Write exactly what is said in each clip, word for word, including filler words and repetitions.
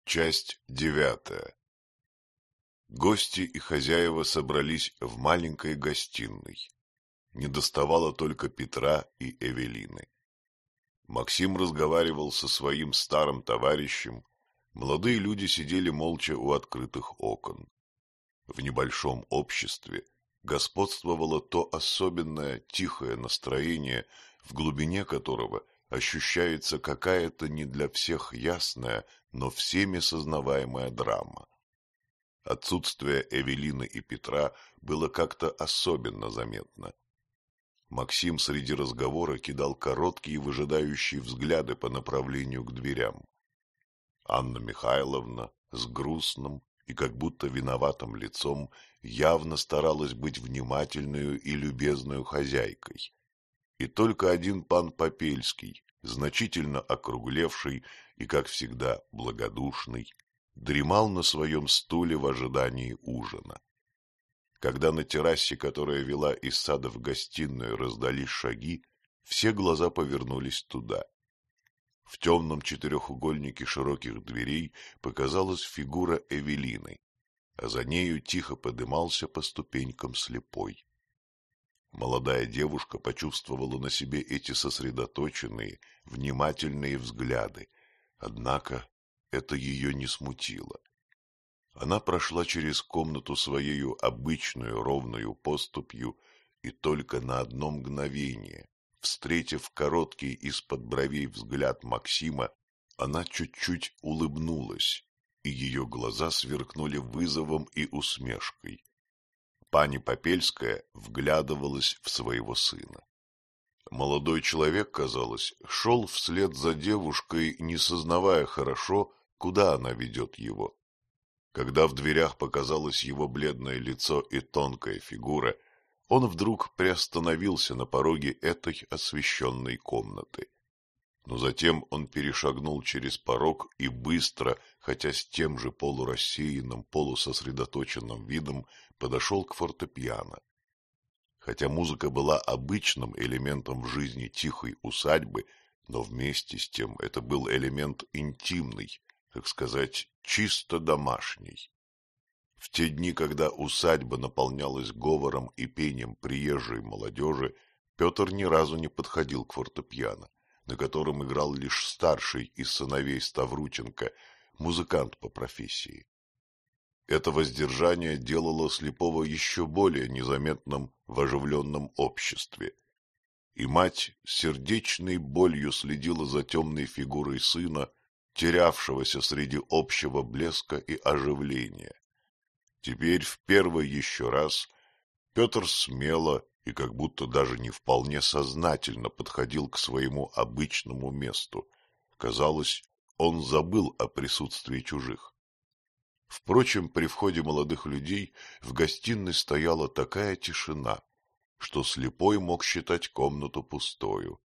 Часть девятая. Гости и хозяева собрались в маленькой гостиной. Недоставало только Петра и Эвелины. Максим разговаривал со своим старым товарищем. Молодые люди сидели молча у открытых окон. В небольшом обществе господствовало то особенное тихое настроение, в глубине которого ощущается какая-то не для всех ясная, но всеми сознаваемая драма. Отсутствие Эвелины и Петра было как-то особенно заметно. Максим среди разговора кидал короткие выжидающие взгляды по направлению к дверям. Анна Михайловна с грустным и как будто виноватым лицом явно старалась быть внимательную и любезную хозяйкой. И только один пан Попельский, значительно округлевший и, как всегда, благодушный, дремал на своем стуле в ожидании ужина. Когда на террасе, которая вела из сада в гостиную, раздались шаги, все глаза повернулись туда. В темном четырехугольнике широких дверей показалась фигура Эвелины, а за нею тихо подымался по ступенькам слепой. Молодая девушка почувствовала на себе эти сосредоточенные, внимательные взгляды, однако это ее не смутило. Она прошла через комнату своею обычную ровную поступью и только на одно мгновение, встретив короткий из-под бровей взгляд Максима, она чуть-чуть улыбнулась, и ее глаза сверкнули вызовом и усмешкой. Пани Попельская вглядывалась в своего сына. Молодой человек, казалось, шел вслед за девушкой, не сознавая хорошо, куда она ведет его. Когда в дверях показалось его бледное лицо и тонкая фигура, он вдруг приостановился на пороге этой освещенной комнаты. Но затем он перешагнул через порог и быстро, хотя с тем же полурассеянным, полусосредоточенным видом, подошел к фортепиано. Хотя музыка была обычным элементом в жизни тихой усадьбы, но вместе с тем это был элемент интимный, как сказать, чисто домашний. В те дни, когда усадьба наполнялась говором и пением приезжей молодежи, Петр ни разу не подходил к фортепиано, на котором играл лишь старший из сыновей Ставрученко, музыкант по профессии. Это воздержание делало слепого еще более незаметным в оживленном обществе. И мать сердечной болью следила за темной фигурой сына, терявшегося среди общего блеска и оживления. Теперь в первый еще раз Петр смело и как будто даже не вполне сознательно подходил к своему обычному месту. Казалось, он забыл о присутствии чужих. Впрочем, при входе молодых людей в гостиной стояла такая тишина, что слепой мог считать комнату пустою.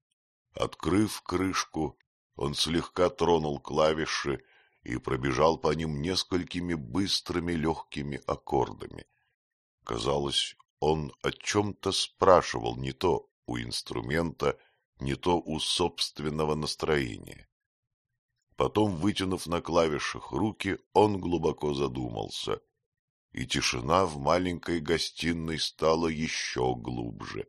Открыв крышку, он слегка тронул клавиши и пробежал по ним несколькими быстрыми легкими аккордами. Казалось, он о чем-то спрашивал не то у инструмента, не то у собственного настроения. Потом, вытянув на клавишах руки, он глубоко задумался, и тишина в маленькой гостиной стала еще глубже.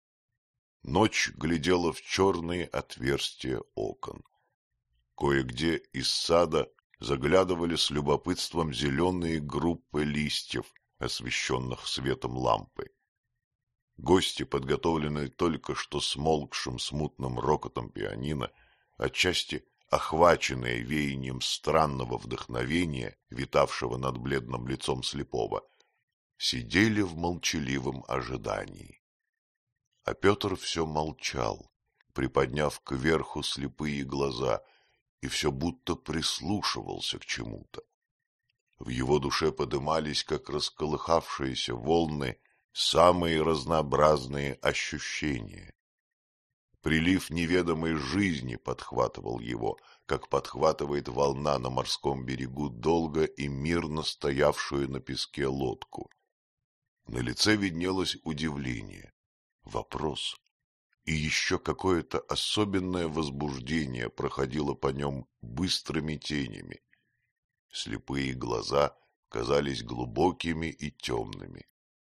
Ночь глядела в черные отверстия окон. Кое-где из сада заглядывали с любопытством зеленые группы листьев, освещенных светом лампы. Гости, подготовленные только что смолкшим смутным рокотом пианино, отчасти охваченные веянием странного вдохновения, витавшего над бледным лицом слепого, сидели в молчаливом ожидании. А Петр все молчал, приподняв кверху слепые глаза, и все будто прислушивался к чему-то. В его душе подымались, как расколыхавшиеся волны, самые разнообразные ощущения. Прилив неведомой жизни подхватывал его, как подхватывает волна на морском берегу долго и мирно стоявшую на песке лодку. На лице виднелось удивление, вопрос, и еще какое-то особенное возбуждение проходило по нем быстрыми тенями. слепые глаза казались глубокими и темными.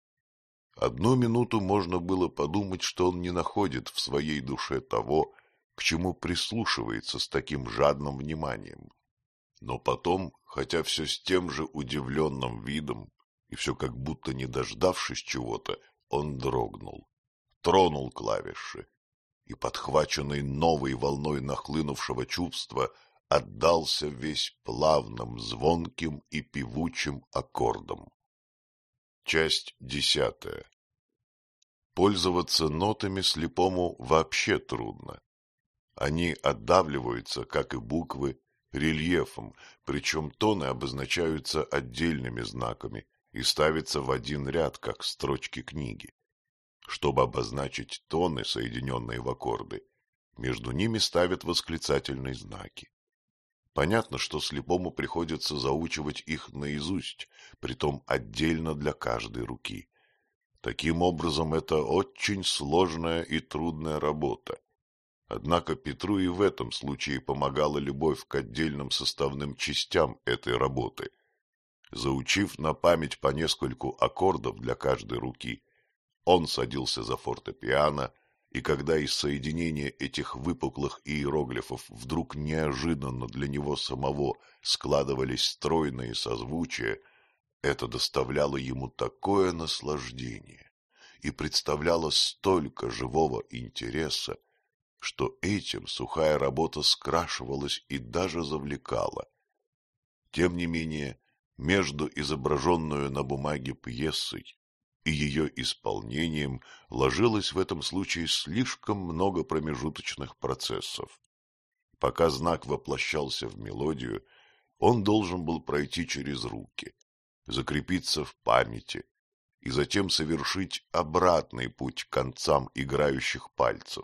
Одну минуту можно было подумать, что он не находит в своей душе того, к чему прислушивается с таким жадным вниманием. Но потом, хотя все с тем же удивленным видом, и все как будто не дождавшись чего-то, он дрогнул, тронул клавиши и, подхваченный новой волной нахлынувшего чувства, отдался весь плавным, звонким и певучим аккордам. Часть десятая. Пользоваться нотами слепому вообще трудно. Они отдавливаются, как и буквы, рельефом, причем тоны обозначаются отдельными знаками и ставятся в один ряд, как строчки книги. Чтобы обозначить тоны, соединенные в аккорды, между ними ставят восклицательные знаки. Понятно, что слепому приходится заучивать их наизусть, притом отдельно для каждой руки. Таким образом, это очень сложная и трудная работа. Однако Петру и в этом случае помогала любовь к отдельным составным частям этой работы. Заучив на память по нескольку аккордов для каждой руки, он садился за фортепиано, и когда из соединения этих выпуклых иероглифов вдруг неожиданно для него самого складывались стройные созвучия, это доставляло ему такое наслаждение и представляло столько живого интереса, что этим сухая работа скрашивалась и даже завлекала. Тем не менее, между изображенную на бумаге пьесой и ее исполнением ложилось в этом случае слишком много промежуточных процессов. Пока знак воплощался в мелодию, он должен был пройти через руки, закрепиться в памяти и затем совершить обратный путь к концам играющих пальцев.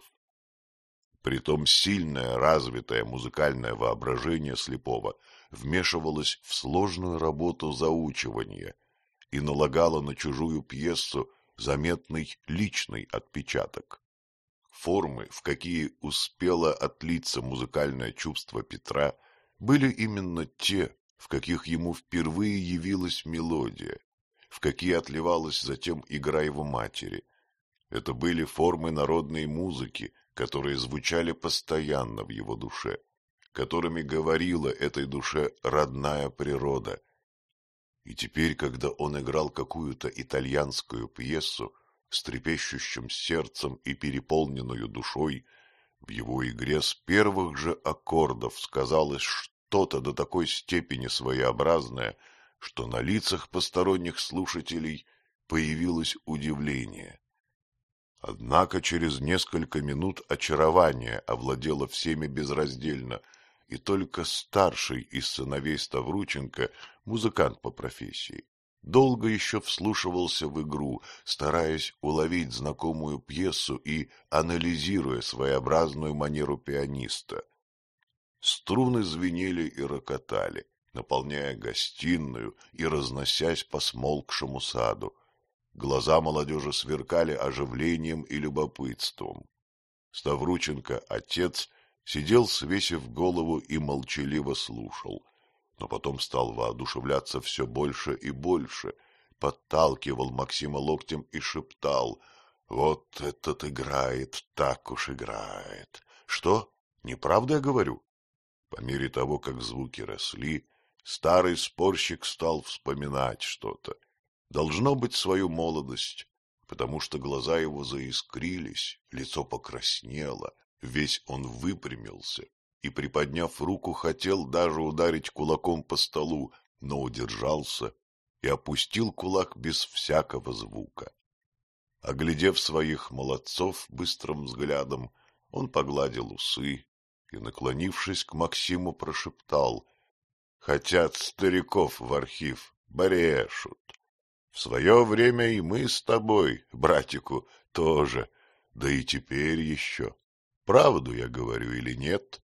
Притом сильное развитое музыкальное воображение слепого вмешивалось в сложную работу заучивания и налагало на чужую пьесу заметный личный отпечаток. Формы, в какие успело отлиться музыкальное чувство Петра, были именно те, в каких ему впервые явилась мелодия, в какие отливалась затем игра его матери. Это были формы народной музыки, которые звучали постоянно в его душе, которыми говорила этой душе родная природа. И теперь, когда он играл какую-то итальянскую пьесу с трепещущим сердцем и переполненную душой, в его игре с первых же аккордов сказалось что-то до такой степени своеобразное, что на лицах посторонних слушателей появилось удивление. Однако через несколько минут очарование овладело всеми безраздельно, и только старший из сыновей Ставрученко, музыкант по профессии, долго еще вслушивался в игру, стараясь уловить знакомую пьесу и анализируя своеобразную манеру пианиста. Струны звенели и рокотали, наполняя гостиную и разносясь по смолкшему саду. Глаза молодежи сверкали оживлением и любопытством. Ставрученко, отец, сидел, свесив голову, и молчаливо слушал, но потом стал воодушевляться все больше и больше, подталкивал Максима локтем и шептал: «Вот этот играет, так уж играет! Что, неправда я говорю?» По мере того, как звуки росли, старый спорщик стал вспоминать что-то. Должно быть, свою молодость, потому что глаза его заискрились, лицо покраснело, весь он выпрямился и, приподняв руку, хотел даже ударить кулаком по столу, но удержался и опустил кулак без всякого звука. Оглядев своих молодцов быстрым взглядом, он погладил усы и, наклонившись к Максиму, прошептал: «Хотят стариков в архив, брешут. В свое время и мы с тобой, братику, тоже, да и теперь еще. Правду я говорю или нет?»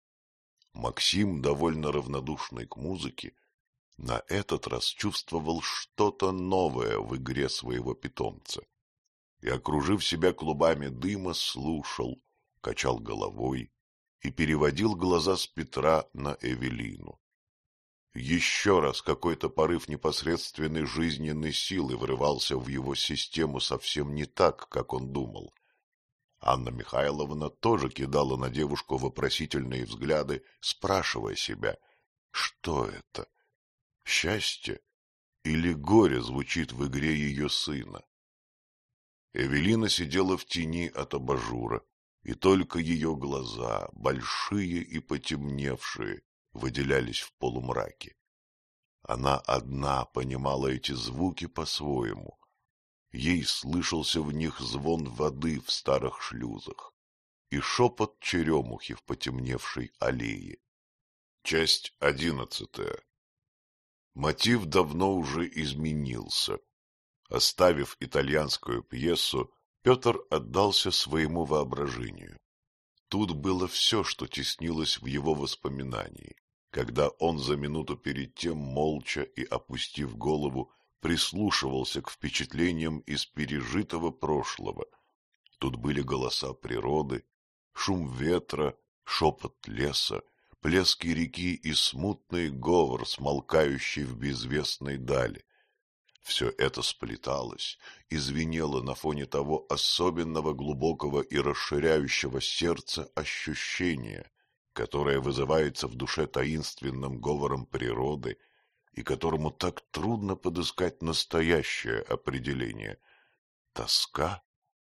Максим, довольно равнодушный к музыке, на этот раз чувствовал что-то новое в игре своего питомца и, окружив себя клубами дыма, слушал, качал головой и переводил глаза с Петра на Эвелину. Еще раз какой-то порыв непосредственной жизненной силы врывался в его систему совсем не так, как он думал. Анна Михайловна тоже кидала на девушку вопросительные взгляды, спрашивая себя, что это, счастье или горе звучит в игре ее сына. Эвелина сидела в тени от абажура, и только ее глаза, большие и потемневшие, выделялись в полумраке. Она одна понимала эти звуки по-своему. Ей слышался в них звон воды в старых шлюзах и шепот черемухи в потемневшей аллее. Часть одиннадцатая. Мотив давно уже изменился. Оставив итальянскую пьесу, Петр отдался своему воображению. Тут было все, что теснилось в его воспоминании, когда он за минуту перед тем, молча и опустив голову, прислушивался к впечатлениям из пережитого прошлого. Тут были голоса природы, шум ветра, шепот леса, плески реки и смутный говор, смолкающий в безвестной дали. Все это сплеталось и звенело на фоне того особенного глубокого и расширяющего сердца ощущения, которое вызывается в душе таинственным говором природы и которому так трудно подыскать настоящее определение. Тоска?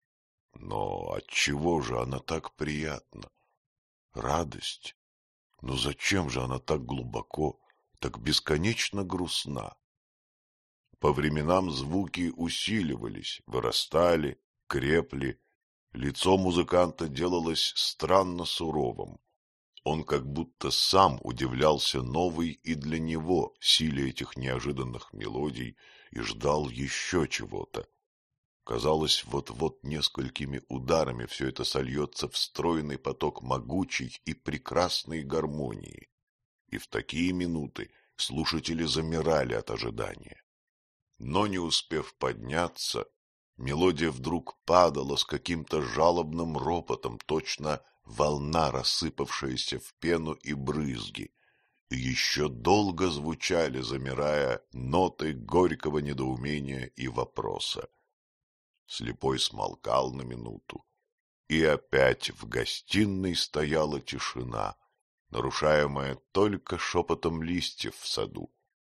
Но отчего же она так приятна? Радость? Но зачем же она так глубоко, так бесконечно грустна? По временам звуки усиливались, вырастали, крепли. Лицо музыканта делалось странно суровым. Он как будто сам удивлялся новой и для него силе этих неожиданных мелодий и ждал еще чего-то. Казалось, вот-вот несколькими ударами все это сольется в стройный поток могучей и прекрасной гармонии. И в такие минуты слушатели замирали от ожидания. Но не успев подняться, мелодия вдруг падала с каким-то жалобным ропотом, точно волна, рассыпавшаяся в пену и брызги, и еще долго звучали, замирая, ноты горького недоумения и вопроса. Слепой смолкал на минуту, и опять в гостиной стояла тишина, нарушаемая только шепотом листьев в саду.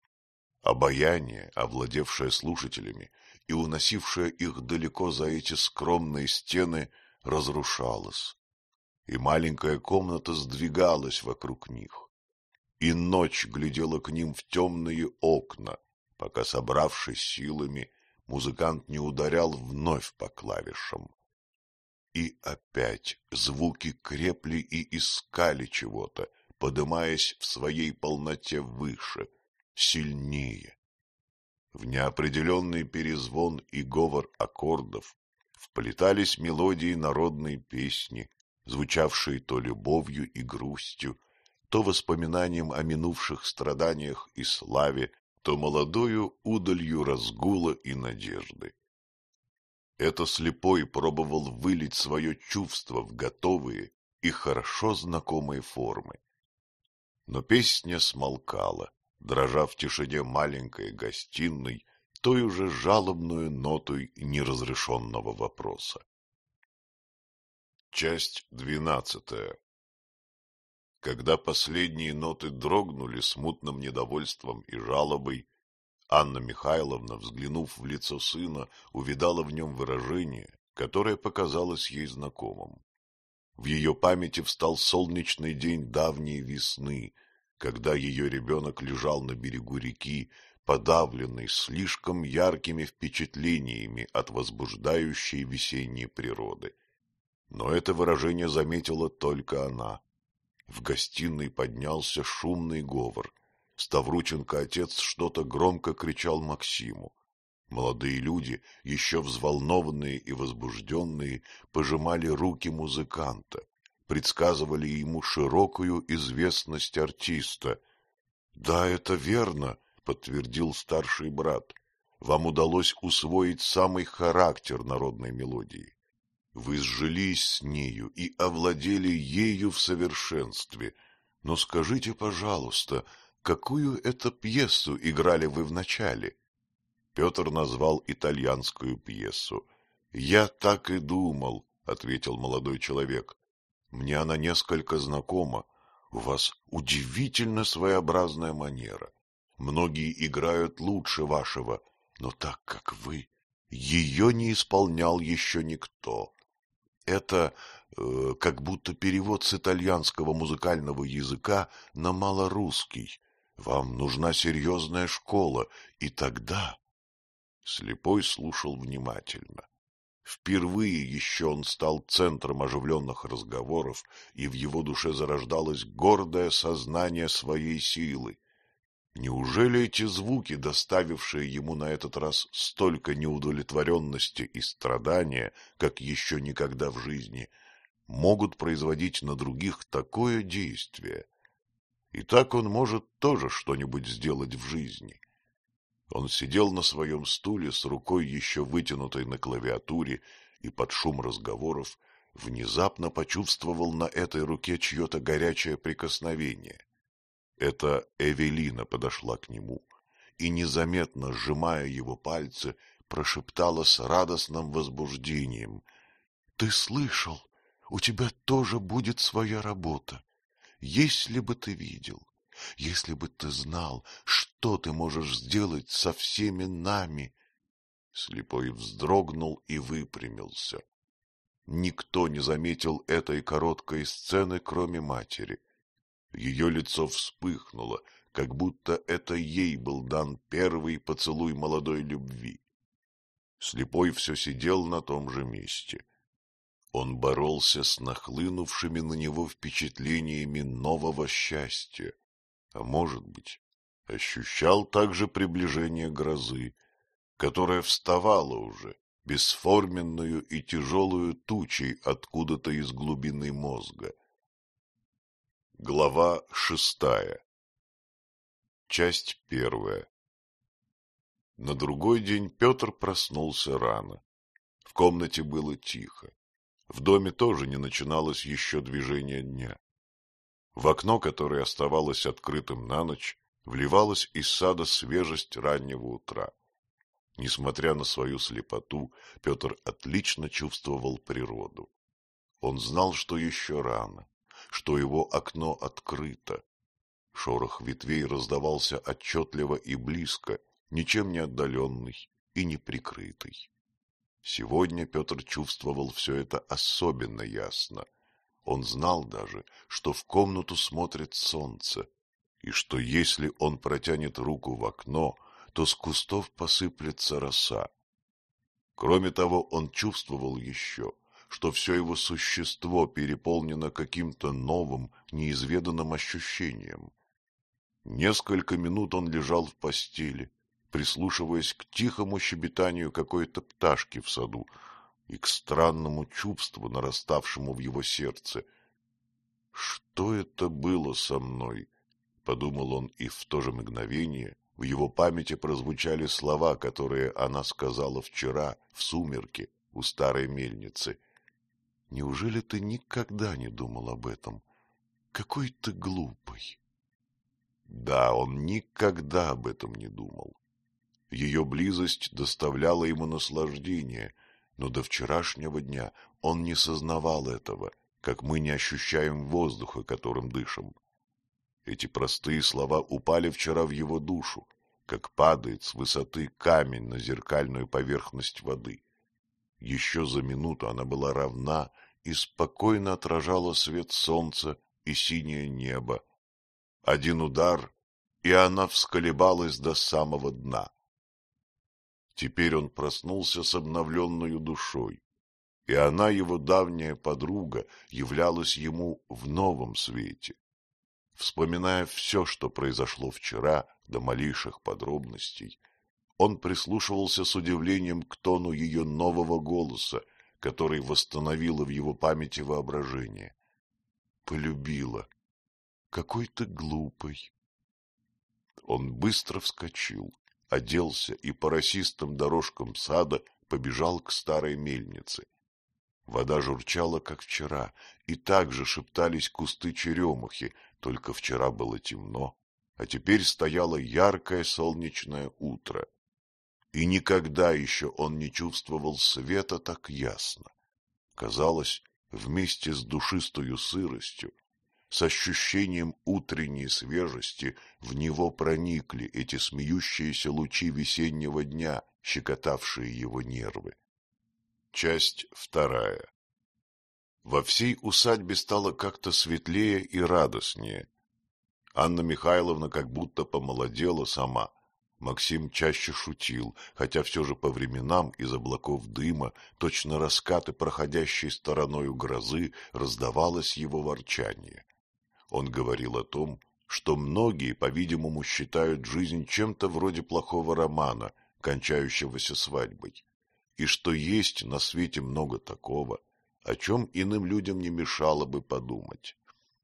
Обаяние, овладевшее слушателями и уносившее их далеко за эти скромные стены, разрушалось, и маленькая комната сдвигалась вокруг них, и ночь глядела к ним в темные окна, пока, собравшись силами, музыкант не ударял вновь по клавишам. И опять звуки крепли и искали чего-то, подымаясь в своей полноте выше, сильнее. В неопределенный перезвон и говор аккордов вплетались мелодии народной песни, звучавшие то любовью и грустью, то воспоминанием о минувших страданиях и славе, то молодою удалью разгула и надежды. Это слепой пробовал вылить свое чувство в готовые и хорошо знакомые формы. Но песня смолкала, дрожа в тишине маленькой гостиной той уже жалобную нотой неразрешенного вопроса. Часть двенадцатая. Когда последние ноты дрогнули смутным недовольством и жалобой, Анна Михайловна, взглянув в лицо сына, увидала в нем выражение, которое показалось ей знакомым. В ее памяти встал солнечный день давней весны, когда ее ребенок лежал на берегу реки, подавленный слишком яркими впечатлениями от возбуждающей весенней природы. Но это выражение заметила только она. В гостиной поднялся шумный говор. Ставрученко-отец что-то громко кричал Максиму. Молодые люди, еще взволнованные и возбужденные, пожимали руки музыканта, предсказывали ему широкую известность артиста. — Да, это верно, — подтвердил старший брат. — Вам удалось усвоить самый характер народной мелодии. Вы сжились с нею и овладели ею в совершенстве. Но скажите, пожалуйста, какую это пьесу играли вы вначале? Петр назвал итальянскую пьесу. — Я так и думал, — ответил молодой человек. — Мне она несколько знакома. У вас удивительно своеобразная манера. Многие играют лучше вашего, но так как вы, ее не исполнял еще никто. Это э, как будто перевод с итальянского музыкального языка на малорусский. Вам нужна серьезная школа, и тогда... Слепой слушал внимательно. Впервые еще он стал центром оживленных разговоров, и в его душе зарождалось гордое сознание своей силы. Неужели эти звуки, доставившие ему на этот раз столько неудовлетворенности и страдания, как еще никогда в жизни, могут производить на других такое действие? И так он может тоже что-нибудь сделать в жизни. Он сидел на своем стуле с рукой еще вытянутой на клавиатуре и под шум разговоров внезапно почувствовал на этой руке чье-то горячее прикосновение. Это Эвелина подошла к нему и, незаметно сжимая его пальцы, прошептала с радостным возбуждением: — Ты слышал? У тебя тоже будет своя работа. Если бы ты видел, если бы ты знал, что ты можешь сделать со всеми нами. Слепой вздрогнул и выпрямился. Никто не заметил этой короткой сцены, кроме матери. Ее лицо вспыхнуло, как будто это ей был дан первый поцелуй молодой любви. Слепой все сидел на том же месте. Он боролся с нахлынувшими на него впечатлениями нового счастья, а может быть, ощущал также приближение грозы, которая вставала уже, бесформенную и тяжелую тучей откуда-то из глубины мозга. Глава шестая. Часть первая. На другой день Петр проснулся рано. В комнате было тихо. В доме тоже не начиналось еще движение дня. В окно, которое оставалось открытым на ночь, вливалась из сада свежесть раннего утра. Несмотря на свою слепоту, Петр отлично чувствовал природу. Он знал, что еще рано, что его окно открыто. Шорох ветвей раздавался отчетливо и близко, ничем не отдаленный и не прикрытый. Сегодня Петр чувствовал все это особенно ясно. Он знал даже, что в комнату смотрит солнце, и что если он протянет руку в окно, то с кустов посыплется роса. Кроме того, он чувствовал еще, что все его существо переполнено каким-то новым, неизведанным ощущением. Несколько минут он лежал в постели, прислушиваясь к тихому щебетанию какой-то пташки в саду и к странному чувству, нараставшему в его сердце. «Что это было со мной?» — подумал он, и в то же мгновение в его памяти прозвучали слова, которые она сказала вчера в сумерки у старой мельницы. «Неужели ты никогда не думал об этом? Какой ты глупый!» Да, он никогда об этом не думал. Ее близость доставляла ему наслаждение, но до вчерашнего дня он не сознавал этого, как мы не ощущаем воздуха, которым дышим. Эти простые слова упали вчера в его душу, как падает с высоты камень на зеркальную поверхность воды. Еще за минуту она была равна и спокойно отражала свет солнца и синее небо. Один удар, и она всколебалась до самого дна. Теперь он проснулся с обновленной душой, и она, его давняя подруга, являлась ему в новом свете. Вспоминая все, что произошло вчера, до малейших подробностей, он прислушивался с удивлением к тону ее нового голоса, который восстановило в его памяти воображение. «Полюбила. Какой ты глупый!» Он быстро вскочил, оделся и по росистым дорожкам сада побежал к старой мельнице. Вода журчала, как вчера, и также шептались кусты черемухи, только вчера было темно, а теперь стояло яркое солнечное утро, и никогда еще он не чувствовал света так ясно. Казалось, вместе с душистою сыростью, с ощущением утренней свежести в него проникли эти смеющиеся лучи весеннего дня, щекотавшие его нервы. Часть вторая. Во всей усадьбе стало как-то светлее и радостнее. Анна Михайловна как будто помолодела сама. Максим чаще шутил, хотя все же по временам из облаков дыма, точно раскаты проходящей стороною грозы, раздавалось его ворчание. Он говорил о том, что многие, по-видимому, считают жизнь чем-то вроде плохого романа, кончающегося свадьбой, и что есть на свете много такого, о чем иным людям не мешало бы подумать.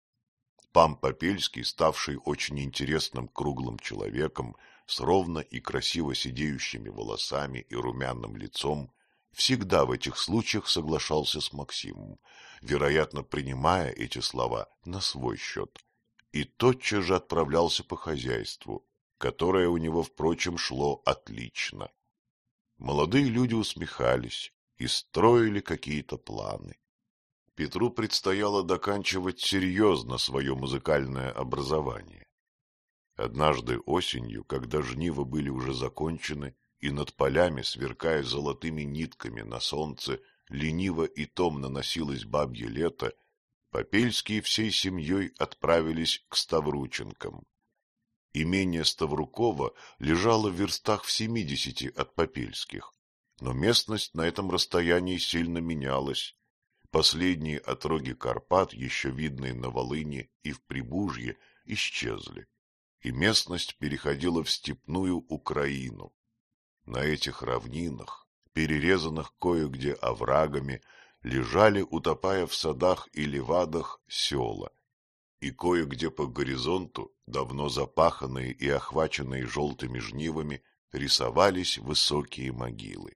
Пан Попельский, ставший очень интересным круглым человеком, с ровно и красиво сидеющими волосами и румяным лицом, всегда в этих случаях соглашался с Максимом, вероятно, принимая эти слова на свой счет, и тотчас же отправлялся по хозяйству, которое у него, впрочем, шло отлично. Молодые люди усмехались и строили какие-то планы. Петру предстояло доканчивать серьезно свое музыкальное образование. Однажды осенью, когда жнива были уже закончены, и над полями, сверкая золотыми нитками на солнце, лениво и томно носилось бабье лето, Попельские всей семьей отправились к Ставрученкам. Имение Ставрукова лежало в верстах в семидесяти от Попельских, но местность на этом расстоянии сильно менялась. Последние отроги Карпат, еще видные на Волыни и в Прибужье, исчезли, и местность переходила в степную Украину. На этих равнинах, перерезанных кое-где оврагами, лежали, утопая в садах и левадах, села, и кое-где по горизонту, давно запаханные и охваченные желтыми жнивами, рисовались высокие могилы.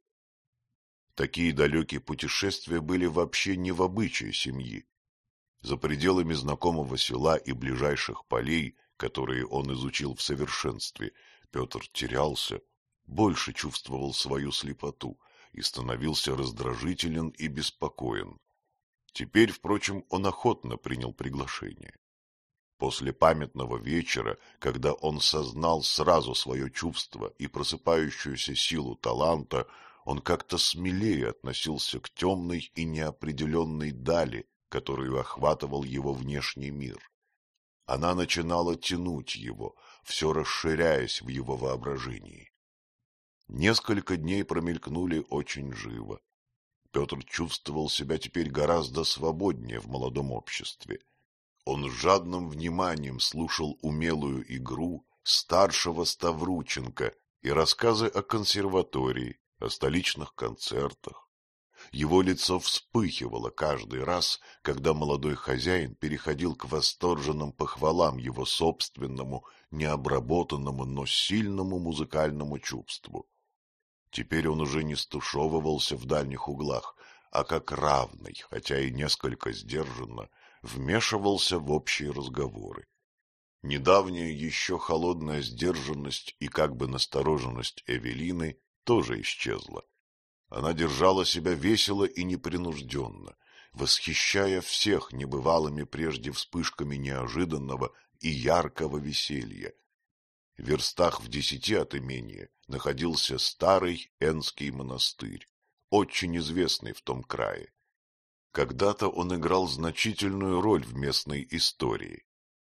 Такие далекие путешествия были вообще не в обычае семьи. За пределами знакомого села и ближайших полей, которые он изучил в совершенстве, Петр терялся, больше чувствовал свою слепоту и становился раздражителен и беспокоен. Теперь, впрочем, он охотно принял приглашение. После памятного вечера, когда он сознал сразу свое чувство и просыпающуюся силу таланта, он как-то смелее относился к темной и неопределенной дали, которую охватывал его внешний мир. Она начинала тянуть его, все расширяясь в его воображении. Несколько дней промелькнули очень живо. Петр чувствовал себя теперь гораздо свободнее в молодом обществе. Он с жадным вниманием слушал умелую игру старшего Ставрученко и рассказы о консерватории, о столичных концертах. Его лицо вспыхивало каждый раз, когда молодой хозяин переходил к восторженным похвалам его собственному, необработанному, но сильному музыкальному чувству. Теперь он уже не стушевывался в дальних углах, а как равный, хотя и несколько сдержанно, вмешивался в общие разговоры. Недавняя еще холодная сдержанность и как бы настороженность Эвелины тоже исчезла. Она держала себя весело и непринужденно, восхищая всех небывалыми прежде вспышками неожиданного и яркого веселья. В верстах в десяти от имения находился старый Энский монастырь, очень известный в том крае. Когда-то он играл значительную роль в местной истории.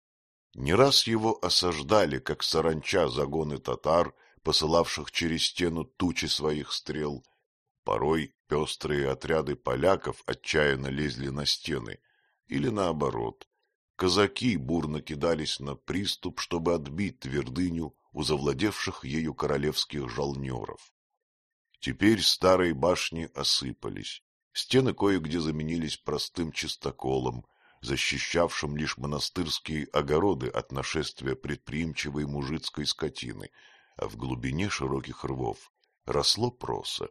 Не раз его осаждали, как саранча, загоны татар, посылавших через стену тучи своих стрел. Порой пестрые отряды поляков отчаянно лезли на стены, или наоборот. Казаки бурно кидались на приступ, чтобы отбить твердыню у завладевших ею королевских жалнеров. Теперь старые башни осыпались, стены кое-где заменились простым чистоколом, защищавшим лишь монастырские огороды от нашествия предприимчивой мужицкой скотины, а в глубине широких рвов росло проса.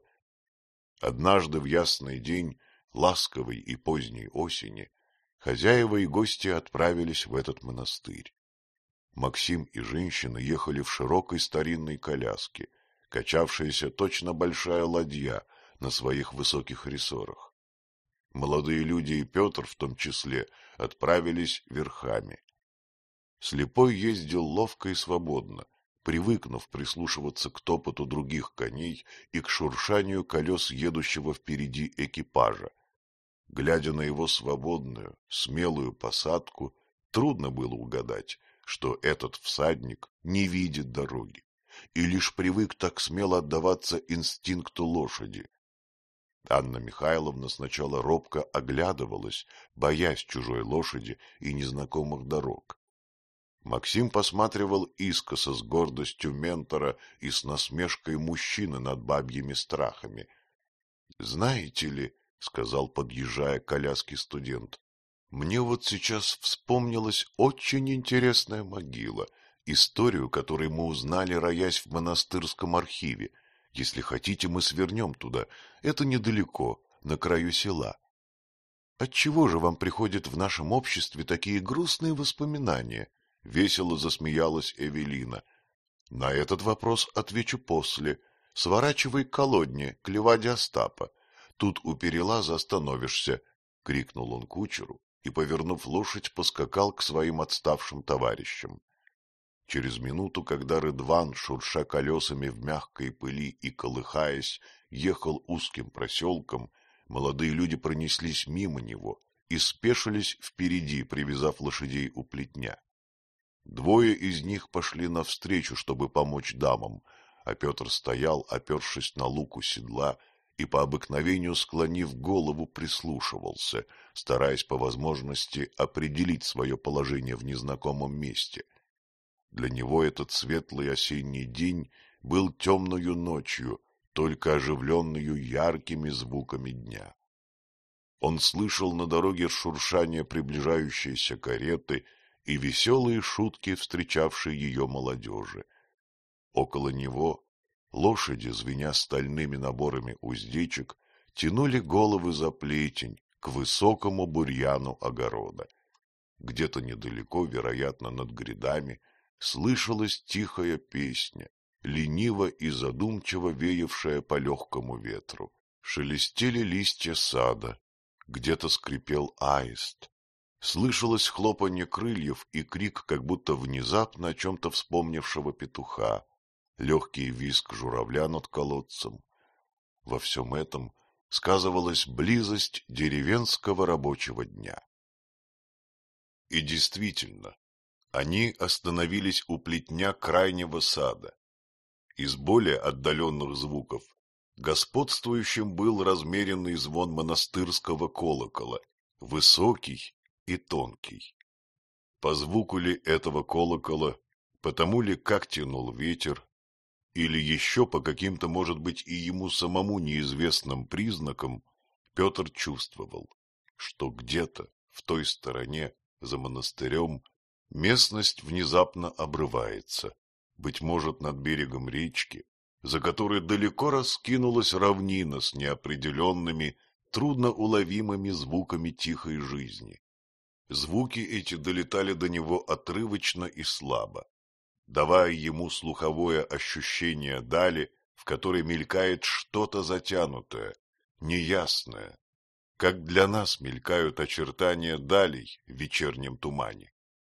Однажды в ясный день, ласковой и поздней осени, хозяева и гости отправились в этот монастырь. Максим и женщина ехали в широкой старинной коляске, качавшаяся точно большая ладья на своих высоких рессорах. Молодые люди и Петр в том числе отправились верхами. Слепой ездил ловко и свободно, привыкнув прислушиваться к топоту других коней и к шуршанию колес едущего впереди экипажа. Глядя на его свободную, смелую посадку, трудно было угадать, что этот всадник не видит дороги и лишь привык так смело отдаваться инстинкту лошади. Анна Михайловна сначала робко оглядывалась, боясь чужой лошади и незнакомых дорог. Максим посматривал искоса с гордостью ментора и с насмешкой мужчины над бабьими страхами. — Знаете ли, — сказал, подъезжая к коляске студент, — мне вот сейчас вспомнилась очень интересная могила, историю которой мы узнали, роясь в монастырском архиве. Если хотите, мы свернем туда, это недалеко, на краю села. Отчего же вам приходят в нашем обществе такие грустные воспоминания? — весело засмеялась Эвелина. — На этот вопрос отвечу после. Сворачивай к колодне, к Леваде Остапа. Тут у перелаза остановишься, — крикнул он кучеру и, повернув лошадь, поскакал к своим отставшим товарищам. Через минуту, когда Рыдван, шурша колесами в мягкой пыли и колыхаясь, ехал узким проселком, молодые люди пронеслись мимо него и спешились впереди, привязав лошадей у плетня. Двое из них пошли навстречу, чтобы помочь дамам, а Петр стоял, опершись на луку седла, и по обыкновению, склонив голову, прислушивался, стараясь по возможности определить свое положение в незнакомом месте. Для него этот светлый осенний день был темною ночью, только оживленную яркими звуками дня. Он слышал на дороге шуршание приближающейся кареты и веселые шутки, встречавшей ее молодежи. Около него лошади, звеня стальными наборами уздечек, тянули головы за плетень к высокому бурьяну огорода. Где-то недалеко, вероятно, над грядами, слышалась тихая песня, лениво и задумчиво веявшая по легкому ветру. Шелестели листья сада, где-то скрипел аист. Слышалось хлопанье крыльев и крик, как будто внезапно о чем-то вспомнившего петуха, легкий визг журавля над колодцем. Во всем этом сказывалась близость деревенского рабочего дня. И действительно, они остановились у плетня крайнего сада. Из более отдаленных звуков господствующим был размеренный звон монастырского колокола, высокий и тонкий. По звуку ли этого колокола, потому ли, как тянул ветер, или еще по каким-то, может быть, и ему самому неизвестным признакам, Петр чувствовал, что где-то в той стороне, за монастырем, местность внезапно обрывается, быть может, над берегом речки, за которой далеко раскинулась равнина с неопределенными, трудноуловимыми звуками тихой жизни. Звуки эти долетали до него отрывочно и слабо, давая ему слуховое ощущение дали, в которой мелькает что-то затянутое, неясное, как для нас мелькают очертания далей в вечернем тумане.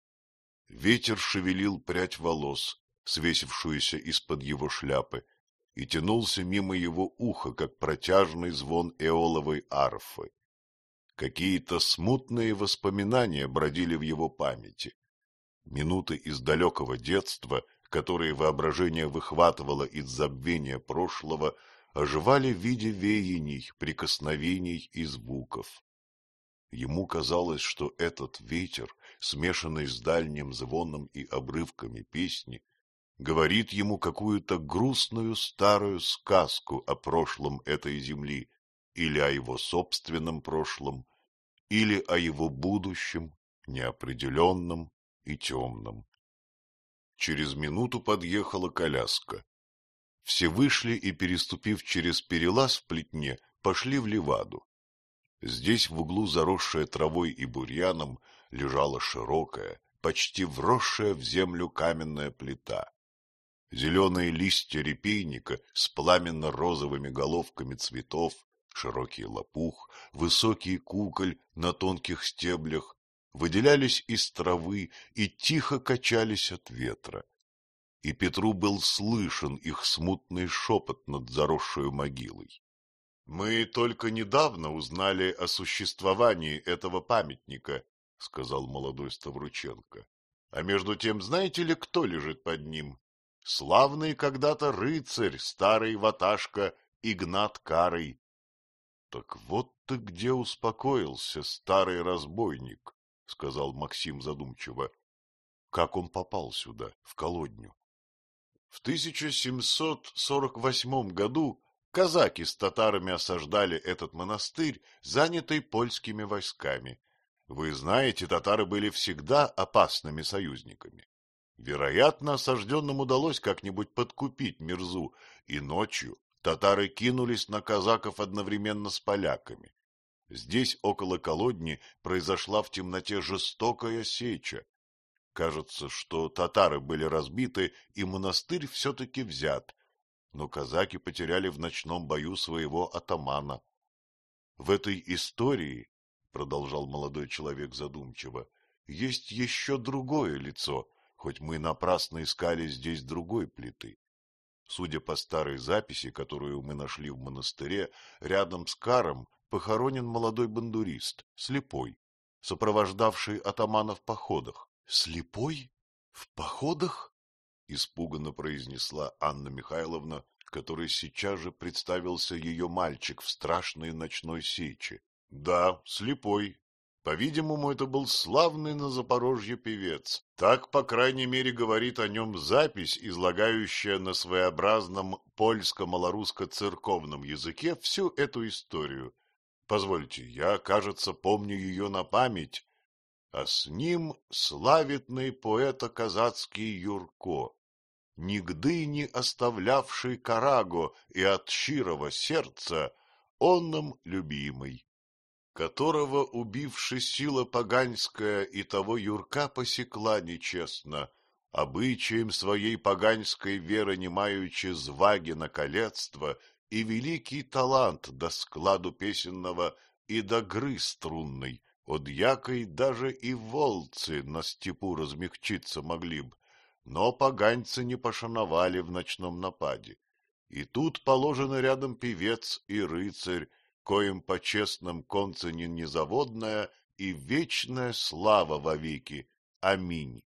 Ветер шевелил прядь волос, свесившуюся из-под его шляпы, и тянулся мимо его уха, как протяжный звон эоловой арфы. Какие-то смутные воспоминания бродили в его памяти. Минуты из далекого детства, которые воображение выхватывало из забвения прошлого, оживали в виде веяний, прикосновений и звуков. Ему казалось, что этот ветер, смешанный с дальним звоном и обрывками песни, говорит ему какую-то грустную старую сказку о прошлом этой земли, или о его собственном прошлом, или о его будущем, неопределенном и темном. Через минуту подъехала коляска. Все вышли и, переступив через перелаз в плетне, пошли в Леваду. Здесь в углу, заросшая травой и бурьяном, лежала широкая, почти вросшая в землю каменная плита. Зеленые листья репейника с пламенно-розовыми головками цветов, широкий лопух, высокий куколь на тонких стеблях выделялись из травы и тихо качались от ветра. И Петру был слышен их смутный шепот над заросшую могилой. — Мы только недавно узнали о существовании этого памятника, — сказал молодой Ставрученко. — А между тем, знаете ли, кто лежит под ним? Славный когда-то рыцарь, старый ваташка Игнат Карый. — Так вот ты где успокоился, старый разбойник, — сказал Максим задумчиво. — Как он попал сюда, в колодню? В тысяча семьсот сорок восьмом году казаки с татарами осаждали этот монастырь, занятый польскими войсками. Вы знаете, татары были всегда опасными союзниками. Вероятно, осажденным удалось как-нибудь подкупить Мирзу, и ночью татары кинулись на казаков одновременно с поляками. Здесь, около колодни, произошла в темноте жестокая сеча. Кажется, что татары были разбиты, и монастырь все-таки взят, но казаки потеряли в ночном бою своего атамана. В этой истории, — продолжал молодой человек задумчиво, — есть еще другое лицо, хоть мы напрасно искали здесь другой плиты. Судя по старой записи, которую мы нашли в монастыре, рядом с Каром похоронен молодой бандурист, слепой, сопровождавший атамана в походах. — Слепой? В походах? — испуганно произнесла Анна Михайловна, которой сейчас же представился ее мальчик в страшной ночной сече. — Да, слепой. По-видимому, это был славный на Запорожье певец. Так, по крайней мере, говорит о нем запись, излагающая на своеобразном польско-малорусско-церковном языке всю эту историю. Позвольте, я, кажется, помню ее на память. А с ним славитный поэта-казацкий Юрко, нигды не оставлявший Караго и от щирого сердца, онном любимый, которого, убивши сила поганьская, и того Юрка посекла нечестно, обычаем своей поганьской веры не маючи зваги на калецтво и великий талант до складу песенного и до гры струнной, от якой даже и волцы на степу размягчиться могли б, но поганьцы не пошановали в ночном нападе. И тут положены рядом певец и рыцарь, коим по честным конценин незаводная и вечная слава вовеки. Аминь.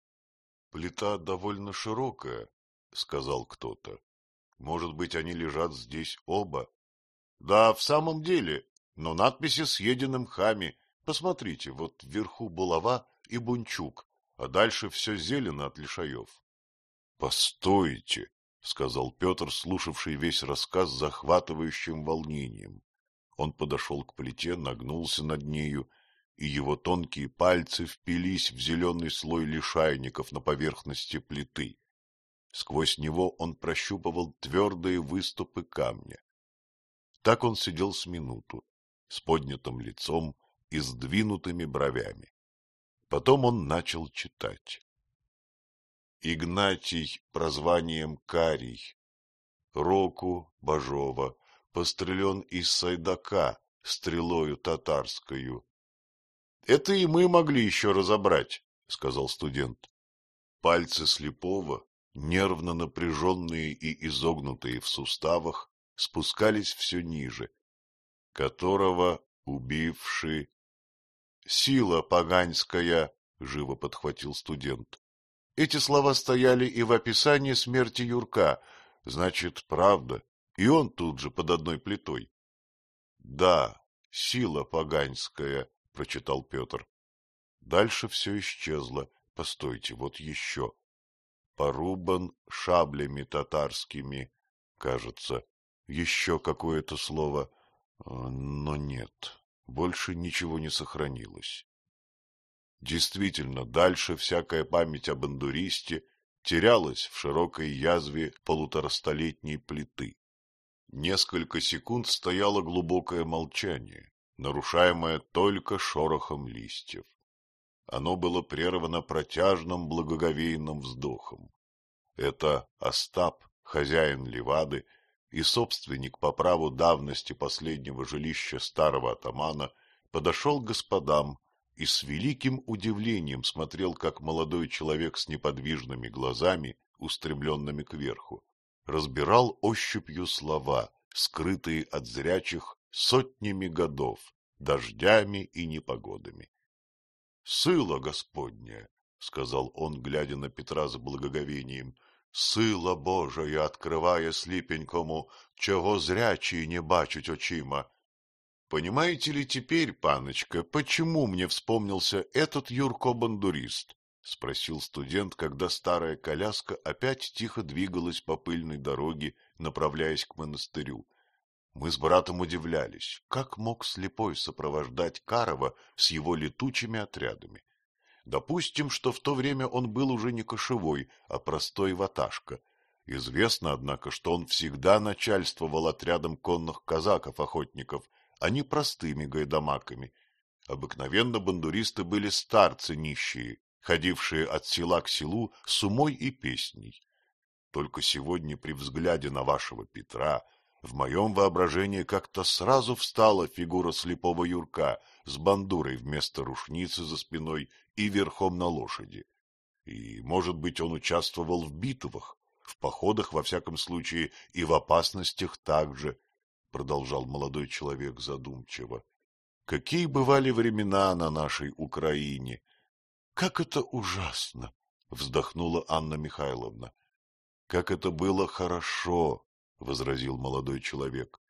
— Плита довольно широкая, — сказал кто-то. — Может быть, они лежат здесь оба? — Да, в самом деле, но надписи съедены мхами. Посмотрите, вот вверху булава и бунчук, а дальше все зелено от лишаев. — Постойте, — сказал Петр, слушавший весь рассказ с захватывающим волнением. Он подошел к плите, нагнулся над нею, и его тонкие пальцы впились в зеленый слой лишайников на поверхности плиты. Сквозь него он прощупывал твердые выступы камня. Так он сидел с минуту, с поднятым лицом и сдвинутыми бровями. Потом он начал читать. Игнатий прозванием Карий, Року Бажова, пострелен из сайдака стрелою татарскою. — Это и мы могли еще разобрать, — сказал студент. Пальцы слепого, нервно напряженные и изогнутые в суставах, спускались все ниже. Которого убивший... — Сила поганьская, — живо подхватил студент. Эти слова стояли и в описании смерти Юрка. Значит, правда, и он тут же под одной плитой. — Да, сила поганьская, — прочитал Петр. Дальше все исчезло. Постойте, вот еще. Порубан шаблями татарскими, кажется. Еще какое-то слово, но нет, больше ничего не сохранилось. Действительно, дальше всякая память о бандуристе терялась в широкой язве полуторастолетней плиты. Несколько секунд стояло глубокое молчание, нарушаемое только шорохом листьев. Оно было прервано протяжным благоговейным вздохом. Это Остап, хозяин Левады и собственник по праву давности последнего жилища старого атамана, подошел к господам и с великим удивлением смотрел, как молодой человек с неподвижными глазами, устремленными кверху, разбирал ощупью слова, скрытые от зрячих сотнями годов, дождями и непогодами. — Сыла Господня, — сказал он, глядя на Петра с благоговением, — сила Божия, открывая сліпенькому, чого зрячий не бачить очима. Понимаете ли теперь, паночка, почему мне вспомнился этот Юрко-бандурист? — спросил студент, когда старая коляска опять тихо двигалась по пыльной дороге, направляясь к монастырю. Мы с братом удивлялись, как мог слепой сопровождать Карова с его летучими отрядами. Допустим, что в то время он был уже не кошевой, а простой ватажка. Известно, однако, что он всегда начальствовал отрядом конных казаков-охотников, а не простыми гайдамаками. Обыкновенно бандуристы были старцы нищие, ходившие от села к селу с умой и песней. Только сегодня при взгляде на вашего Петра в моем воображении как-то сразу встала фигура слепого Юрка с бандурой вместо рушницы за спиной и верхом на лошади. И, может быть, он участвовал в битвах, в походах, во всяком случае, и в опасностях также, — продолжал молодой человек задумчиво. Какие бывали времена на нашей Украине! — Как это ужасно! — вздохнула Анна Михайловна. — Как это было хорошо! — возразил молодой человек.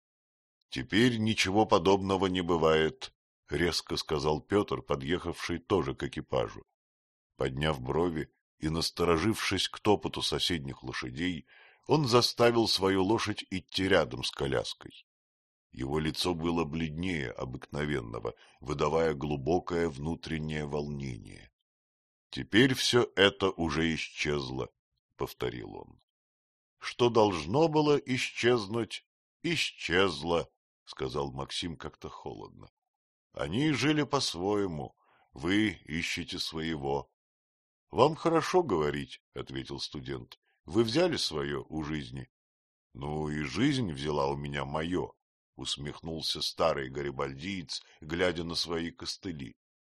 — Теперь ничего подобного не бывает, — резко сказал Петр, подъехавший тоже к экипажу. Подняв брови и насторожившись к топоту соседних лошадей, он заставил свою лошадь идти рядом с коляской. Его лицо было бледнее обыкновенного, выдавая глубокое внутреннее волнение. — Теперь все это уже исчезло, — повторил он. — Что должно было исчезнуть, исчезло, — сказал Максим как-то холодно. — Они жили по-своему, вы ищете своего. — Вам хорошо говорить, — ответил студент. — Вы взяли свое у жизни. — Ну и жизнь взяла у меня мое, — усмехнулся старый гарибальдиец, глядя на свои костыли.